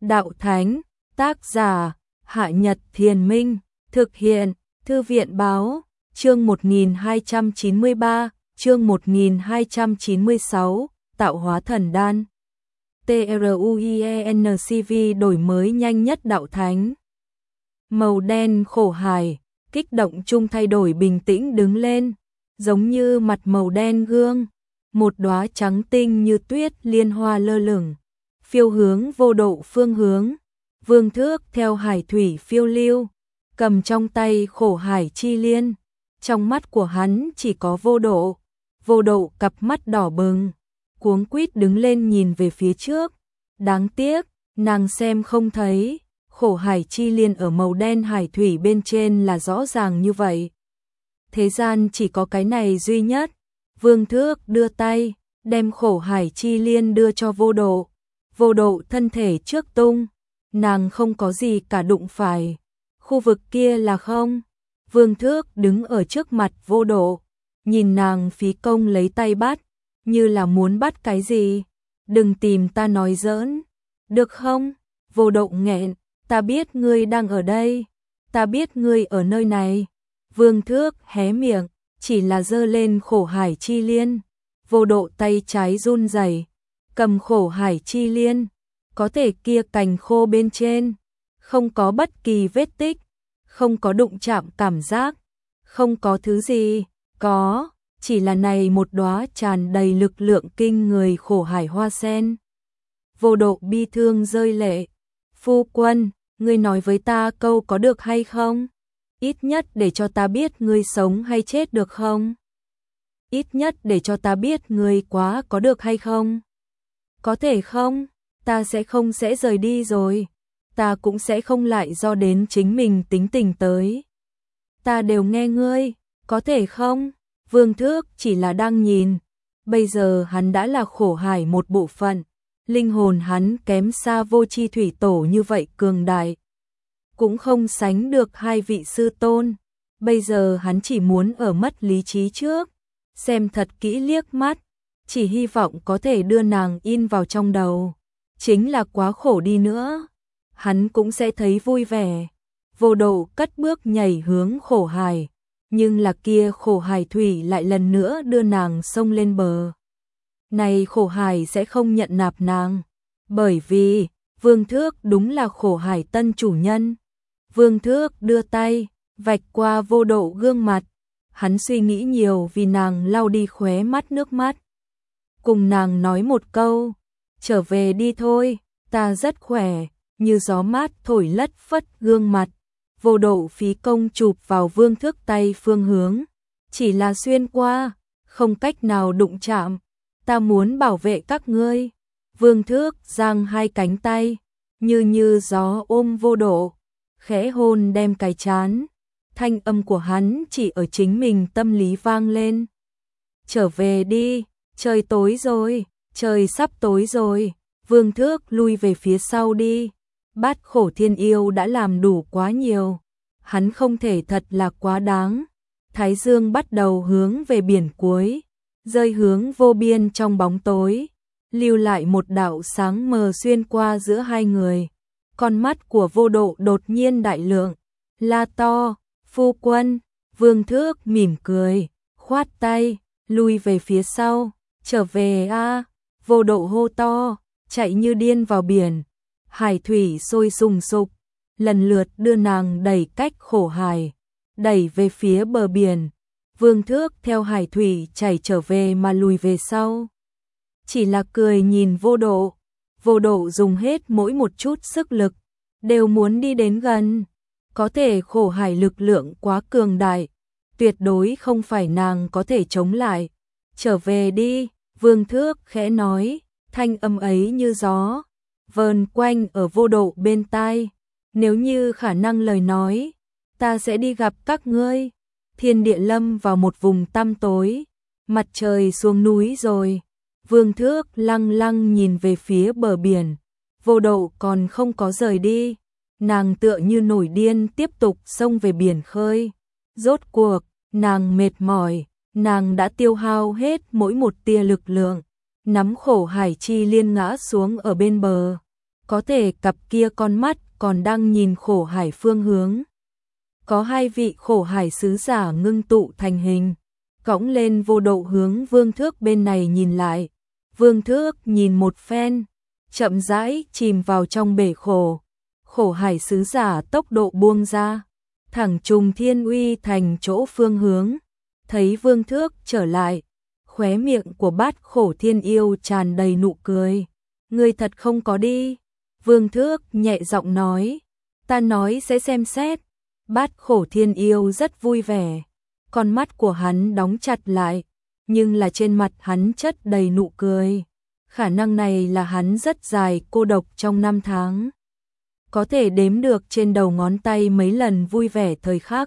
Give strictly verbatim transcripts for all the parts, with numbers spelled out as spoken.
Đạo Thánh, tác giả, Hạ Nhật Thiền Minh, thực hiện, Thư viện Báo, chương một nghìn hai trăm chín mươi ba, chương một nghìn hai trăm chín mươi sáu, Tạo hóa thần đan. TRUIENCV đổi mới nhanh nhất Đạo Thánh. Màu đen khổ hài, kích động chung thay đổi bình tĩnh đứng lên, giống như mặt màu đen gương, một đóa trắng tinh như tuyết liên hoa lơ lửng, phiêu hướng vô độ phương hướng. Vương Thước theo hải thủy phiêu lưu, cầm trong tay khổ hải chi liên, trong mắt của hắn chỉ có vô độ. Vô độ cặp mắt đỏ bừng, cuống quýt đứng lên nhìn về phía trước. Đáng tiếc, nàng xem không thấy, khổ hải chi liên ở màu đen hải thủy bên trên là rõ ràng như vậy. Thế gian chỉ có cái này duy nhất. Vương Thước đưa tay, đem khổ hải chi liên đưa cho vô độ. Vô độ thân thể trước tung, nàng không có gì cả đụng phải. Khu vực kia là không. Vương Thước đứng ở trước mặt vô độ, nhìn nàng phí công lấy tay bắt, như là muốn bắt cái gì. Đừng tìm ta nói giỡn, được không? Vô độ nghẹn, ta biết ngươi đang ở đây, ta biết ngươi ở nơi này. Vương Thước hé miệng, chỉ là giơ lên khổ hải chi liên. Vô độ tay trái run rẩy, cầm khổ hải chi liên, có thể kia cành khô bên trên, không có bất kỳ vết tích, không có đụng chạm cảm giác, không có thứ gì, có, chỉ là này một đóa tràn đầy lực lượng kinh người khổ hải hoa sen. Vô độ bi thương rơi lệ, phu quân, ngươi nói với ta câu có được hay không? Ít nhất để cho ta biết ngươi sống hay chết được không? Ít nhất để cho ta biết ngươi quá có được hay không? Có thể không? Ta sẽ không sẽ rời đi rồi. Ta cũng sẽ không lại do đến chính mình tính tình tới. Ta đều nghe ngươi, có thể không? Vương Thước chỉ là đang nhìn. Bây giờ hắn đã là khổ hải một bộ phận. Linh hồn hắn kém xa vô chi thủy tổ như vậy cường đại, cũng không sánh được hai vị sư tôn. Bây giờ hắn chỉ muốn ở mất lý trí trước, xem thật kỹ liếc mắt, chỉ hy vọng có thể đưa nàng in vào trong đầu. Chính là quá khổ đi nữa, hắn cũng sẽ thấy vui vẻ. Vô độ cất bước nhảy hướng khổ hải, nhưng là kia khổ hải thủy lại lần nữa đưa nàng xông lên bờ. Này khổ hải sẽ không nhận nạp nàng, bởi vì Vương Thước đúng là khổ hải tân chủ nhân. Vương Thước đưa tay, vạch qua vô độ gương mặt, hắn suy nghĩ nhiều vì nàng lau đi khóe mắt nước mắt. Cùng nàng nói một câu, trở về đi thôi, ta rất khỏe, như gió mát thổi lất phất gương mặt. Vô độ phí công chụp vào Vương Thước tay phương hướng, chỉ là xuyên qua, không cách nào đụng chạm. Ta muốn bảo vệ các ngươi. Vương Thước giang hai cánh tay, như như gió ôm vô độ, khẽ hôn đem cái chán. Thanh âm của hắn chỉ ở chính mình tâm lý vang lên. Trở về đi, trời tối rồi, trời sắp tối rồi. Vương Thước lui về phía sau đi. Bát khổ thiên yêu đã làm đủ quá nhiều, hắn không thể thật là quá đáng. Thái dương bắt đầu hướng về biển cuối, rơi hướng vô biên trong bóng tối, lưu lại một đạo sáng mờ xuyên qua giữa hai người. Con mắt của vô độ đột nhiên đại lượng, la to, phu quân. Vương Thước mỉm cười, khoát tay, lui về phía sau, trở về a. Vô độ hô to, chạy như điên vào biển. Hải thủy sôi sùng sục, lần lượt đưa nàng đẩy cách khổ hải, đẩy về phía bờ biển. Vương Thước theo hải thủy chảy trở về mà lùi về sau, chỉ là cười nhìn vô độ. Vô độ dùng hết mỗi một chút sức lực, đều muốn đi đến gần. Có thể khổ hải lực lượng quá cường đại, tuyệt đối không phải nàng có thể chống lại. Trở về đi, Vương Thước khẽ nói, thanh âm ấy như gió, vờn quanh ở vô độ bên tai. Nếu như khả năng lời nói, ta sẽ đi gặp các ngươi. Thiên địa lâm vào một vùng tăm tối, mặt trời xuống núi rồi. Vương Thước lăng lăng nhìn về phía bờ biển, vô độ còn không có rời đi. Nàng tựa như nổi điên tiếp tục xông về biển khơi. Rốt cuộc, nàng mệt mỏi, nàng đã tiêu hao hết mỗi một tia lực lượng, nắm khổ hải chi liên ngã xuống ở bên bờ. có thể cặp kia con mắt còn đang nhìn khổ hải phương hướng. Có hai vị khổ hải sứ giả ngưng tụ thành hình, cõng lên vô độ hướng Vương Thước bên này nhìn lại. Vương Thước nhìn một phen, chậm rãi chìm vào trong bể khổ. Khổ hải sứ giả tốc độ buông ra, thẳng trùng Thiên Uy thành chỗ phương hướng. Thấy Vương Thước trở lại, khóe miệng của Bát Khổ Thiên Yêu tràn đầy nụ cười. Ngươi thật không có đi. Vương Thước nhẹ giọng nói, ta nói sẽ xem xét. Bát Khổ Thiên Yêu rất vui vẻ, con mắt của hắn đóng chặt lại, nhưng là trên mặt hắn chất đầy nụ cười. Khả năng này là hắn rất dài cô độc trong năm tháng, có thể đếm được trên đầu ngón tay mấy lần vui vẻ thời khắc.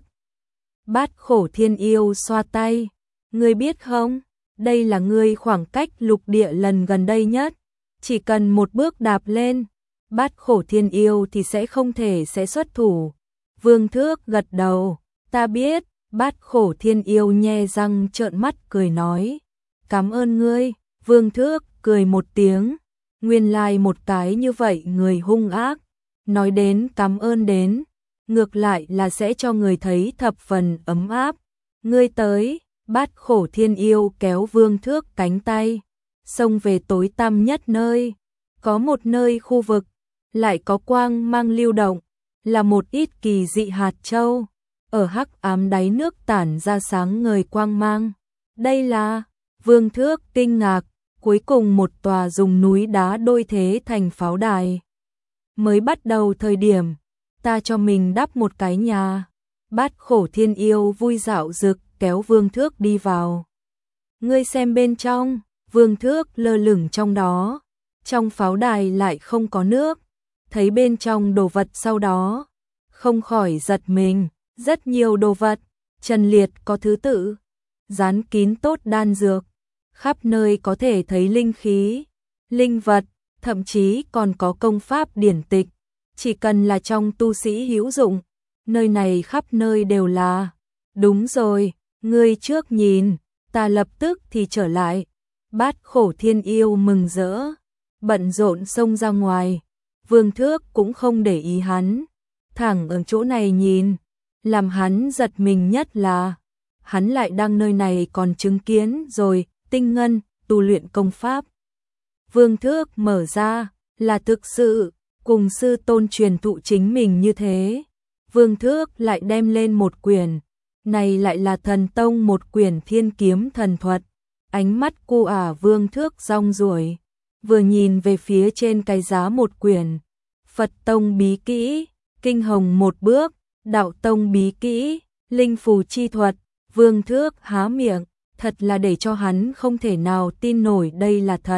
Bát Khổ Thiên Yêu xoa tay, ngươi biết không, đây là ngươi khoảng cách lục địa lần gần đây nhất, chỉ cần một bước đạp lên, Bát Khổ Thiên Yêu thì sẽ không thể sẽ xuất thủ. Vương Thước gật đầu, ta biết. Bát Khổ Thiên Yêu nhe răng trợn mắt cười nói, cảm ơn ngươi. Vương Thước cười một tiếng, nguyên lai một cái như vậy người hung ác, nói đến cảm ơn đến, ngược lại là sẽ cho người thấy thập phần ấm áp. Ngươi tới. Bát Khổ Thiên Yêu kéo Vương Thước cánh tay, xông về tối tăm nhất nơi. Có một nơi khu vực, lại có quang mang lưu động, là một ít kỳ dị hạt châu, ở hắc ám đáy nước tản ra sáng ngời quang mang. Đây là, Vương Thước kinh ngạc, cuối cùng một tòa dùng núi đá đôi thế thành pháo đài. Mới bắt đầu thời điểm, ta cho mình đắp một cái nhà. Bát Khổ Thiên Yêu vui dạo dực kéo Vương Thước đi vào. Ngươi xem bên trong. Vương Thước lơ lửng trong đó, trong pháo đài lại không có nước. Thấy bên trong đồ vật sau đó, không khỏi giật mình. Rất nhiều đồ vật, trần liệt có thứ tự, dán kín tốt đan dược, khắp nơi có thể thấy linh khí, linh vật, thậm chí còn có công pháp điển tịch. Chỉ cần là trong tu sĩ hữu dụng, nơi này khắp nơi đều là. Đúng rồi, ngươi trước nhìn, ta lập tức thì trở lại. Bát Khổ Thiên Yêu mừng rỡ, bận rộn xông ra ngoài. Vương Thước cũng không để ý hắn, thẳng ở chỗ này nhìn. Làm hắn giật mình nhất là, hắn lại đang nơi này còn chứng kiến rồi, tinh ngân, tu luyện công pháp. Vương Thước mở ra, là thực sự, cùng sư tôn truyền thụ chính mình như thế. Vương Thước lại đem lên một quyển, này lại là thần tông một quyển thiên kiếm thần thuật. Ánh mắt cô ả Vương Thước rong ruổi, vừa nhìn về phía trên cái giá một quyển, Phật tông bí kỹ, kinh hồng một bước. Đạo tông bí kỹ, linh phù chi thuật. Vương Thước há miệng, thật là để cho hắn không thể nào tin nổi đây là thật.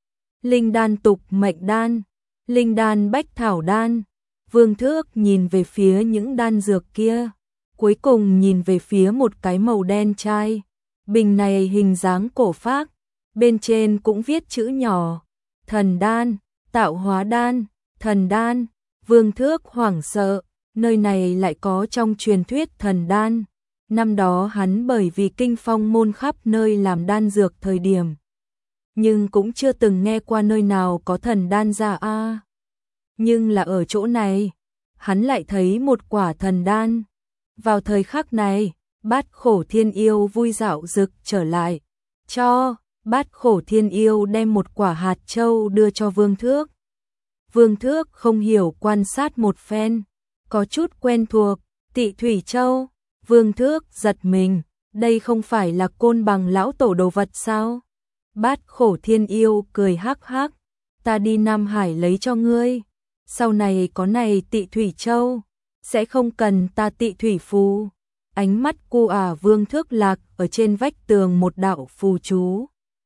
Linh đan tục mệnh đan, linh đan bách thảo đan. Vương Thước nhìn về phía những đan dược kia, cuối cùng nhìn về phía một cái màu đen chai. Bình này hình dáng cổ phác, bên trên cũng viết chữ nhỏ, thần đan, tạo hóa đan, thần đan. Vương Thước hoảng sợ. Nơi này lại có trong truyền thuyết thần đan. Năm đó hắn bởi vì kinh phong môn khắp nơi làm đan dược thời điểm, nhưng cũng chưa từng nghe qua nơi nào có thần đan ra a. À. Nhưng là ở chỗ này, hắn lại thấy một quả thần đan. Vào thời khắc này, Bát Khổ Thiên Yêu vui dạo dực trở lại, cho Bát Khổ Thiên Yêu đem một quả hạt châu đưa cho Vương Thước. Vương Thước không hiểu quan sát một phen, có chút quen thuộc, Tị Thủy Châu. Vương Thước giật mình, đây không phải là Côn Bằng lão tổ đồ vật sao? Bát Khổ Thiên Yêu cười hắc hắc, ta đi Nam Hải lấy cho ngươi, sau này có này Tị Thủy Châu, sẽ không cần ta Tị Thủy phù. Ánh mắt cô ả Vương Thước lạc ở trên vách tường một đạo phù chú.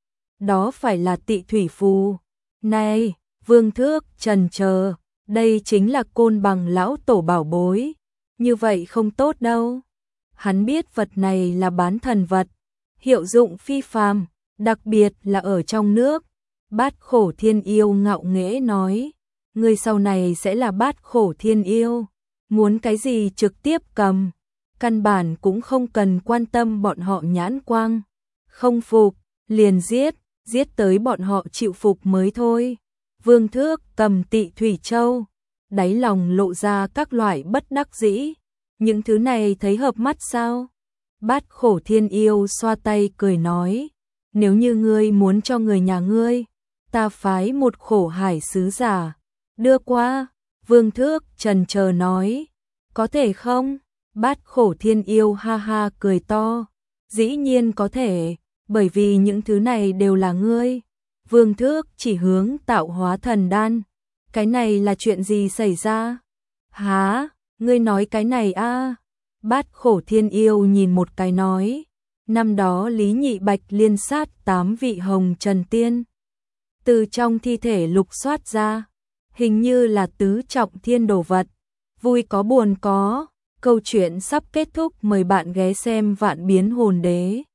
Đó phải là Tị Thủy phù. Này, Vương Thước trần chờ, đây chính là Côn Bằng lão tổ bảo bối, như vậy không tốt đâu. Hắn biết vật này là bán thần vật, hiệu dụng phi phàm, đặc biệt là ở trong nước. Bát Khổ Thiên Yêu ngạo nghễ nói, ngươi sau này sẽ là Bát Khổ Thiên Yêu, muốn cái gì trực tiếp cầm, căn bản cũng không cần quan tâm bọn họ nhãn quang, không phục, liền giết, giết tới bọn họ chịu phục mới thôi. Vương Thước cầm Tị Thủy Châu, đáy lòng lộ ra các loại bất đắc dĩ. Những thứ này thấy hợp mắt sao? Bát Khổ Thiên Yêu xoa tay cười nói, nếu như ngươi muốn cho người nhà ngươi, ta phái một khổ hải sứ giả đưa qua. Vương Thước trần chờ nói, có thể không? Bát Khổ Thiên Yêu ha ha cười to, dĩ nhiên có thể, bởi vì những thứ này đều là ngươi. Vương Thước chỉ hướng tạo hóa thần đan, cái này là chuyện gì xảy ra? Hả, ngươi nói cái này a? Bát Khổ Thiên Yêu nhìn một cái nói, năm đó Lý Nhị Bạch liên sát tám vị hồng trần tiên, từ trong thi thể lục soát ra, hình như là tứ trọng thiên đồ vật, vui có buồn có, câu chuyện sắp kết thúc, mời bạn ghé xem Vạn Biến Hồn Đế.